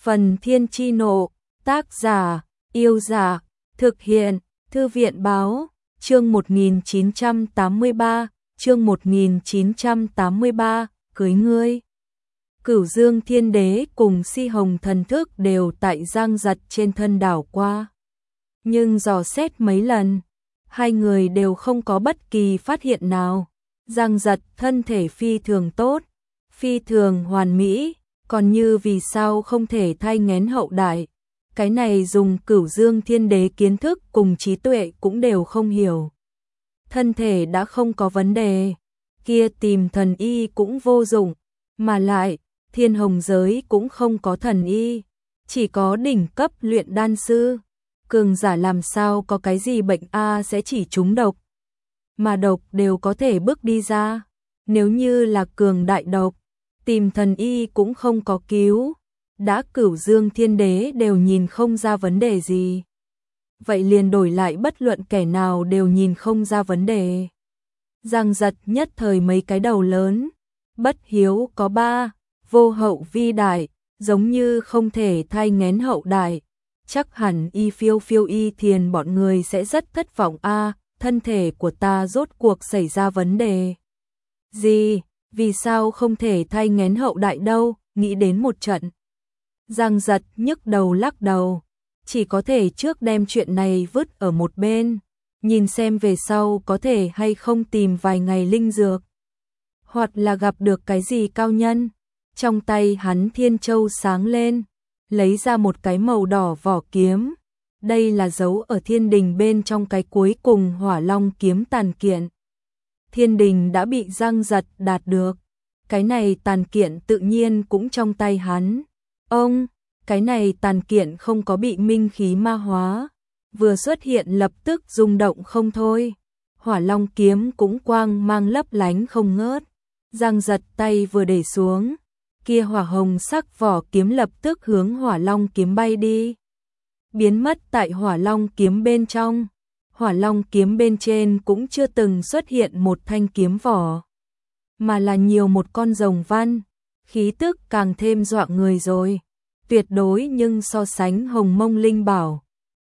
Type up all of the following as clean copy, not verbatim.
Phần Thiên Chi Nộ, tác giả, Yêu Giả, thực hiện, Thư viện Báo, chương 1983, chương 1983, cưới ngươi. Cửu Dương Thiên Đế cùng Si Hồng thần thức đều tại Giang Giật trên thân đảo qua. Nhưng dò xét mấy lần, hai người đều không có bất kỳ phát hiện nào. Giang Giật thân thể phi thường tốt, phi thường hoàn mỹ, còn như vì sao không thể thai nghén hậu đại. Cái này dùng Cửu Dương Thiên Đế kiến thức cùng trí tuệ cũng đều không hiểu. Thân thể đã không có vấn đề, kia tìm thần y cũng vô dụng, mà lại, Thiên Hồng giới cũng không có thần y, chỉ có đỉnh cấp luyện đan sư. Cường giả làm sao có cái gì bệnh sẽ chỉ trúng độc, mà độc đều có thể bước đi ra. Nếu như là cường đại độc, tìm thần y cũng không có cứu. Đã Cửu Dương Thiên Đế đều nhìn không ra vấn đề gì, vậy liền đổi lại bất luận kẻ nào đều nhìn không ra vấn đề. Giang Giật nhất thời mấy cái đầu lớn, bất hiếu có ba, vô hậu vi đại, giống như không thể thai nghén hậu đại. Chắc hẳn Y Phiêu Phiêu Y Thiền bọn người sẽ rất thất vọng thân thể của ta rốt cuộc xảy ra vấn đề gì, vì sao không thể thai nghén hậu đại đâu, nghĩ đến một trận. Giang Giật nhức đầu lắc đầu, chỉ có thể trước đem chuyện này vứt ở một bên, nhìn xem về sau có thể hay không tìm vài ngày linh dược, hoặc là gặp được cái gì cao nhân. Trong tay hắn Thiên Châu sáng lên, lấy ra một cái màu đỏ vỏ kiếm. Đây là dấu ở thiên đình bên trong cái cuối cùng Hỏa Long kiếm tàn kiện. Thiên đình đã bị Giang Giật đạt được, cái này tàn kiện tự nhiên cũng trong tay hắn. Cái này tàn kiện không có bị minh khí ma hóa, vừa xuất hiện lập tức rung động không thôi. Hỏa Long kiếm cũng quang mang lấp lánh không ngớt. Giang Giật tay vừa để xuống, kia hỏa hồng sắc vỏ kiếm lập tức hướng Hỏa Long kiếm bay đi, biến mất tại Hỏa Long kiếm bên trong. Hỏa Long kiếm bên trên cũng chưa từng xuất hiện một thanh kiếm vỏ, mà là nhiều một con rồng văn, khí tức càng thêm dọa người rồi. Tuyệt đối nhưng so sánh Hồng Mông Linh Bảo,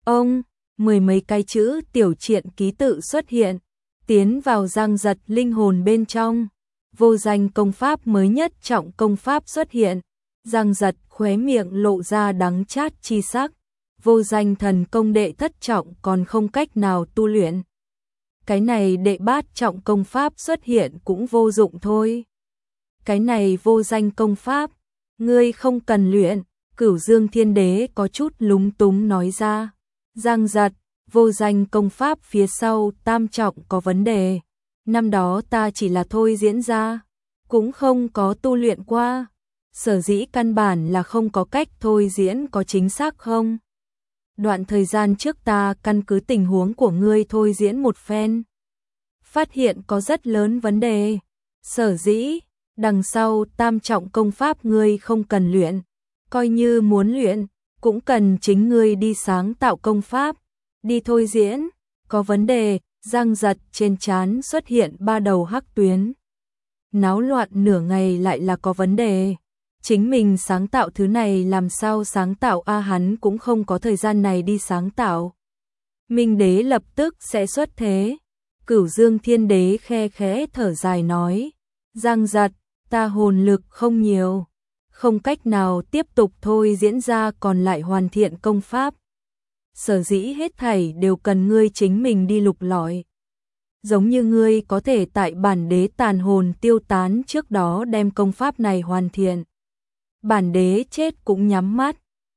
mười mấy cái chữ tiểu triện ký tự xuất hiện, tiến vào Giang Giật linh hồn bên trong. Vô danh công pháp mới nhất trọng công pháp xuất hiện, Giang Giật khóe miệng lộ ra đắng chát chi sắc. Vô danh thần công đệ thất trọng còn không cách nào tu luyện, cái này đệ bát trọng công pháp xuất hiện cũng vô dụng thôi. Cái này vô danh công pháp, ngươi không cần luyện. Cửu Dương Thiên Đế có chút lúng túng nói ra. Giang Giật, vô danh công pháp phía sau tam trọng có vấn đề. Năm đó ta chỉ là thôi diễn ra, cũng không có tu luyện qua. Sở dĩ căn bản là không có cách thôi diễn có chính xác không? Đoạn thời gian trước ta căn cứ tình huống của ngươi thôi diễn một phen, phát hiện có rất lớn vấn đề. Sở dĩ, đằng sau tam trọng công pháp ngươi không cần luyện. Coi như muốn luyện, cũng cần chính ngươi đi sáng tạo công pháp, đi thôi diễn. Có vấn đề. Giang Giật trên trán xuất hiện ba đầu hắc tuyến. Náo loạn nửa ngày lại là có vấn đề. Chính mình sáng tạo thứ này làm sao sáng tạo hắn cũng không có thời gian này đi sáng tạo. Minh Đế lập tức sẽ xuất thế. Cửu Dương Thiên Đế khe khẽ thở dài nói. Giang Giật, ta hồn lực không nhiều, không cách nào tiếp tục thôi diễn ra còn lại hoàn thiện công pháp. Sở dĩ hết thảy đều cần ngươi chính mình đi lục lọi. Giống như ngươi có thể tại bản đế tàn hồn tiêu tán trước đó đem công pháp này hoàn thiện. Bản đế chết cũng nhắm mắt.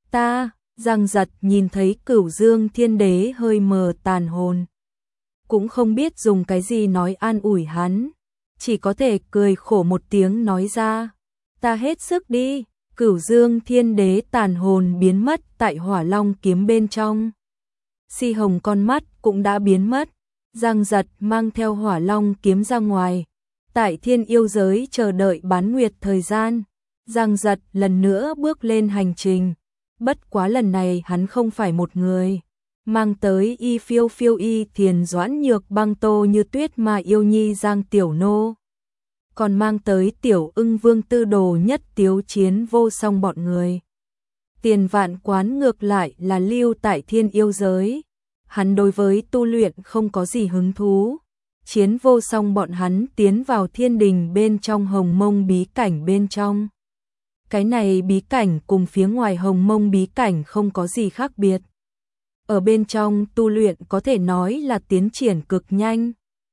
Giang Giật nhìn thấy Cửu Dương Thiên Đế hơi mờ tàn hồn, cũng không biết dùng cái gì nói an ủi hắn, chỉ có thể cười khổ một tiếng nói ra. Ta hết sức đi. Cửu Dương Thiên Đế tàn hồn biến mất tại Hỏa Long kiếm bên trong. Si Hồng con mắt cũng đã biến mất. Giang Giật mang theo Hỏa Long kiếm ra ngoài, tại Thiên Yêu giới chờ đợi bán nguyệt thời gian. Giang Giật lần nữa bước lên hành trình, bất quá lần này hắn không phải một người, mang tới Y Phiêu Phiêu Y Thiền Doãn Nhược Băng Tô Như Tuyết mà Yêu Nhi Giang Tiểu Nô, còn mang tới Tiểu Ưng Vương Tư Đồ Nhất Tiếu Chiến Vô Song bọn người. Tiền Vạn Quán ngược lại là lưu tại thiên yêu giới. Hắn đối với tu luyện không có gì hứng thú. Chiến vô song bọn hắn tiến vào thiên đình bên trong Hồng Mông bí cảnh bên trong. Cái này bí cảnh cùng phía ngoài Hồng Mông bí cảnh không có gì khác biệt. Ở bên trong tu luyện có thể nói là tiến triển cực nhanh.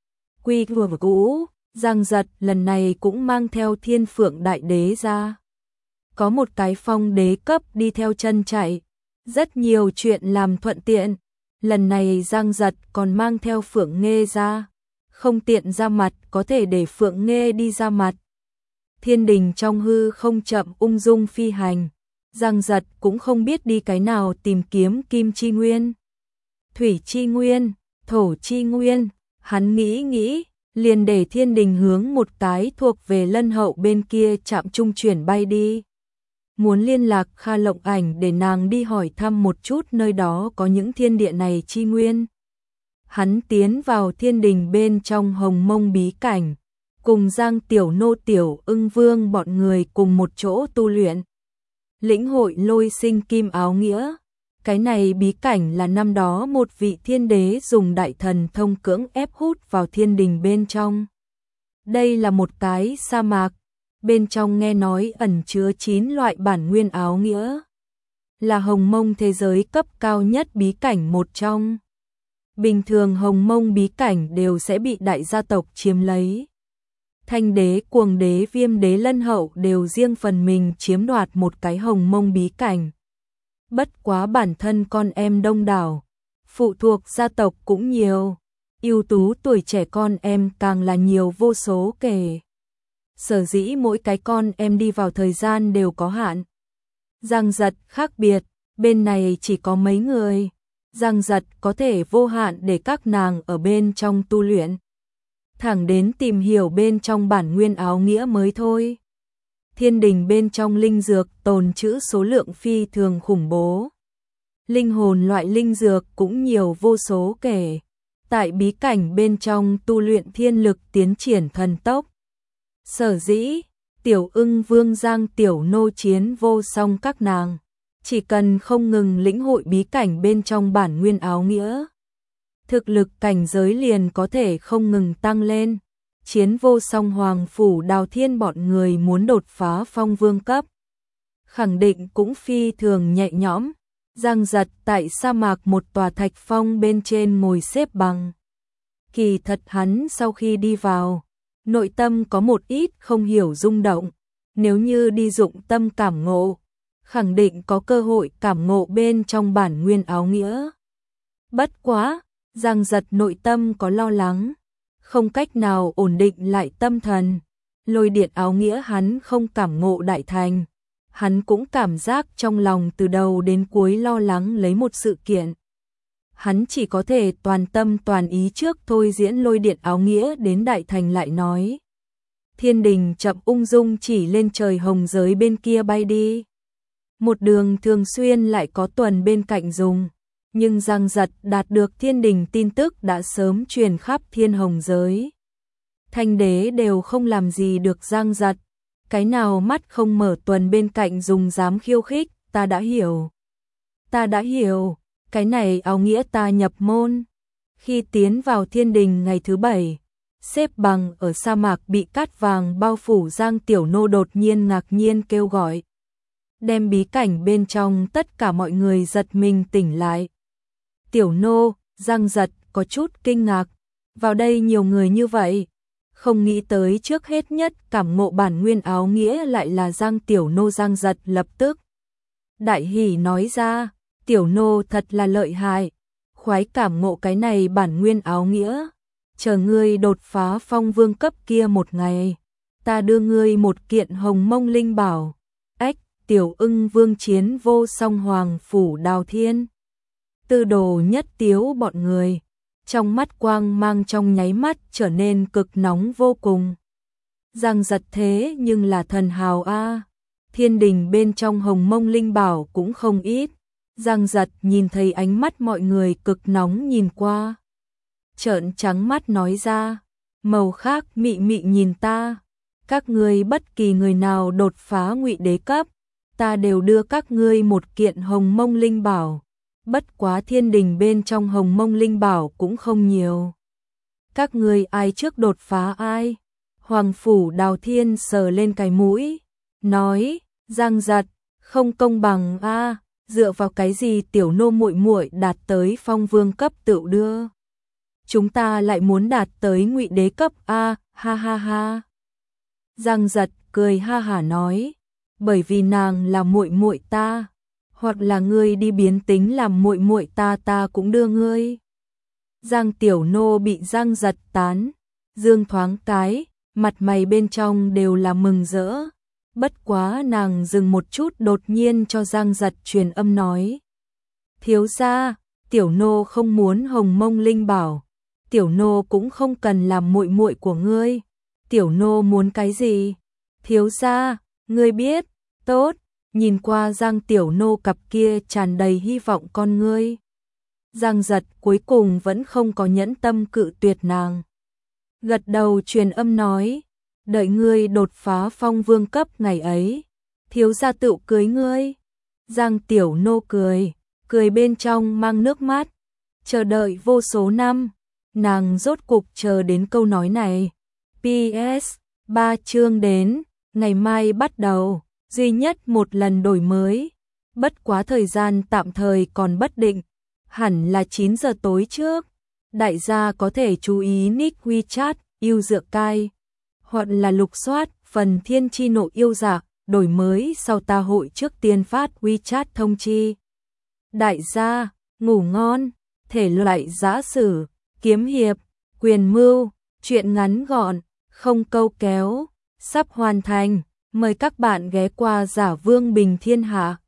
Quy vừa cũ, Giang Giật lần này cũng mang theo Thiên Phượng Đại Đế ra. Có một cái phong đế cấp đi theo chân chạy. Rất nhiều chuyện làm thuận tiện. Lần này Giang Giật còn mang theo Phượng Nghê ra. Không tiện ra mặt có thể để Phượng Nghê đi ra mặt. Thiên đình trong hư không chậm ung dung phi hành. Giang Giật cũng không biết đi cái nào tìm kiếm kim chi nguyên, thủy chi nguyên, thổ chi nguyên. Hắn nghĩ, liền để thiên đình hướng một cái thuộc về Lân Hậu bên kia trạm trung chuyển bay đi. Muốn liên lạc Kha Lộng Ảnh để nàng đi hỏi thăm một chút nơi đó có những thiên địa này chi nguyên. Hắn tiến vào thiên đình bên trong Hồng Mông bí cảnh, cùng Giang Tiểu Nô Tiểu Ưng Vương bọn người cùng một chỗ tu luyện. Lĩnh hội lôi sinh kim áo nghĩa. Cái này bí cảnh là năm đó một vị thiên đế dùng đại thần thông cưỡng ép hút vào thiên đình bên trong. Đây là một cái sa mạc, bên trong nghe nói ẩn chứa 9 loại bản nguyên áo nghĩa. Là Hồng Mông thế giới cấp cao nhất bí cảnh một trong. Bình thường Hồng Mông bí cảnh đều sẽ bị đại gia tộc chiếm lấy. Thanh đế, Cuồng đế, Viêm đế, Lân Hậu đều riêng phần mình chiếm đoạt một cái Hồng Mông bí cảnh. Bất quá bản thân con em đông đảo, phụ thuộc gia tộc cũng nhiều, ưu tú tuổi trẻ con em càng là nhiều vô số kể. Sở dĩ mỗi cái con em đi vào thời gian đều có hạn. Giang Giật khác biệt, bên này chỉ có mấy người. Giang Giật có thể vô hạn để các nàng ở bên trong tu luyện. Thẳng đến tìm hiểu bên trong bản nguyên áo nghĩa mới thôi. Thiên đình bên trong linh dược tồn trữ số lượng phi thường khủng bố. Linh hồn loại linh dược cũng nhiều vô số kể. Tại bí cảnh bên trong tu luyện thiên lực tiến triển thần tốc. Sở dĩ, Tiểu Ưng Vương Giang Tiểu Nô Chiến vô song các nàng. Chỉ cần không ngừng lĩnh hội bí cảnh bên trong bản nguyên áo nghĩa, thực lực cảnh giới liền có thể không ngừng tăng lên. Chiến vô song Hoàng Phủ Đào Thiên bọn người muốn đột phá phong vương cấp, khẳng định cũng phi thường nhẹ nhõm. Giang Giật tại sa mạc một tòa thạch phong bên trên ngồi xếp bằng. Kỳ thật hắn sau khi đi vào, nội tâm có một ít không hiểu rung động. Nếu như đi dụng tâm cảm ngộ, khẳng định có cơ hội cảm ngộ bên trong bản nguyên áo nghĩa. Bất quá, Giang Giật nội tâm có lo lắng, không cách nào ổn định lại tâm thần. Lôi điện áo nghĩa hắn không cảm ngộ đại thành. Hắn cũng cảm giác trong lòng từ đầu đến cuối lo lắng lấy một sự kiện. Hắn chỉ có thể toàn tâm toàn ý trước thôi diễn lôi điện áo nghĩa đến đại thành lại nói. Thiên đình chậm ung dung chỉ lên trời hồng giới bên kia bay đi. Một đường thường xuyên lại có tuần bên cạnh dùng. Nhưng Giang Giật đạt được thiên đình tin tức đã sớm truyền khắp thiên hồng giới. Thanh đế đều không làm gì được Giang Giật. Cái nào mắt không mở tuần bên cạnh dùng dám khiêu khích, ta đã hiểu. Ta đã hiểu, cái này áo nghĩa ta nhập môn. Khi tiến vào thiên đình ngày thứ 7, xếp bằng ở sa mạc bị cát vàng bao phủ Giang Tiểu Nô đột nhiên ngạc nhiên kêu gọi. Đem bí cảnh bên trong tất cả mọi người giật mình tỉnh lại. Tiểu Nô, Giang Giật có chút kinh ngạc. Vào đây nhiều người như vậy. Không nghĩ tới trước hết nhất cảm ngộ bản nguyên áo nghĩa lại là Giang Tiểu Nô. Giang Giật lập tức đại hỉ nói ra, Tiểu Nô thật là lợi hại, khoái cảm ngộ cái này bản nguyên áo nghĩa. Chờ ngươi đột phá phong vương cấp kia một ngày, ta đưa ngươi một kiện hồng mông linh bảo. Ách, Tiểu Ưng Vương Chiến vô song Hoàng Phủ Đào Thiên. Tư Đồ Nhất Tiếu bọn người. Trong mắt quang mang trong nháy mắt trở nên cực nóng vô cùng. Giang Giật thế nhưng là thần hào a. Thiên đình bên trong hồng mông linh bảo cũng không ít. Giang Giật nhìn thấy ánh mắt mọi người cực nóng nhìn qua. Trợn trắng mắt nói ra, màu khác mị mị nhìn ta. Các ngươi bất kỳ người nào đột phá ngụy đế cấp, ta đều đưa các ngươi một kiện Hồng Mông Linh Bảo. Bất quá thiên đình bên trong Hồng Mông Linh Bảo cũng không nhiều. Các ngươi ai trước đột phá ai? Hoàng phủ Đào Thiên sờ lên cái mũi, nói, Giang Giật, không công bằng a, dựa vào cái gì tiểu nô muội muội đạt tới phong vương cấp tự đưa. Chúng ta lại muốn đạt tới ngụy đế cấp a, ha ha ha. Giang Giật cười ha hả nói, bởi vì nàng là muội muội ta, hoặc là ngươi đi biến tính làm muội muội ta, ta cũng đưa ngươi. Giang tiểu nô bị Giang Giật tán dương thoáng cái, mặt mày bên trong đều là mừng rỡ. Bất quá nàng dừng một chút, đột nhiên cho Giang Giật truyền âm nói, thiếu gia, tiểu nô không muốn Hồng Mông Linh Bảo, tiểu nô cũng không cần làm muội muội của ngươi. Tiểu nô muốn cái gì? Thiếu gia, ngươi biết, tốt. Nhìn qua Giang tiểu nô cặp kia tràn đầy hy vọng con ngươi, Giang Giật cuối cùng vẫn không có nhẫn tâm cự tuyệt nàng. Gật đầu truyền âm nói, đợi ngươi đột phá phong vương cấp ngày ấy, thiếu gia tự cưới ngươi. Giang tiểu nô cười bên trong mang nước mắt, chờ đợi vô số năm, nàng rốt cục chờ đến câu nói này. PS, 3 chương đến, ngày mai bắt đầu, duy nhất một lần đổi mới. Bất quá thời gian tạm thời còn bất định, hẳn là 9 giờ tối trước. Đại gia có thể chú ý nick WeChat, yêu dựa cai, hoặc là lục soát phần thiên chi nộ yêu dạ, đổi mới sau ta hội trước tiên phát WeChat thông chi. Đại gia, ngủ ngon, thể loại giã sử, kiếm hiệp, quyền mưu, truyện ngắn gọn, không câu kéo, sắp hoàn thành, mời các bạn ghé qua Giả Vương Bình Thiên Hạ.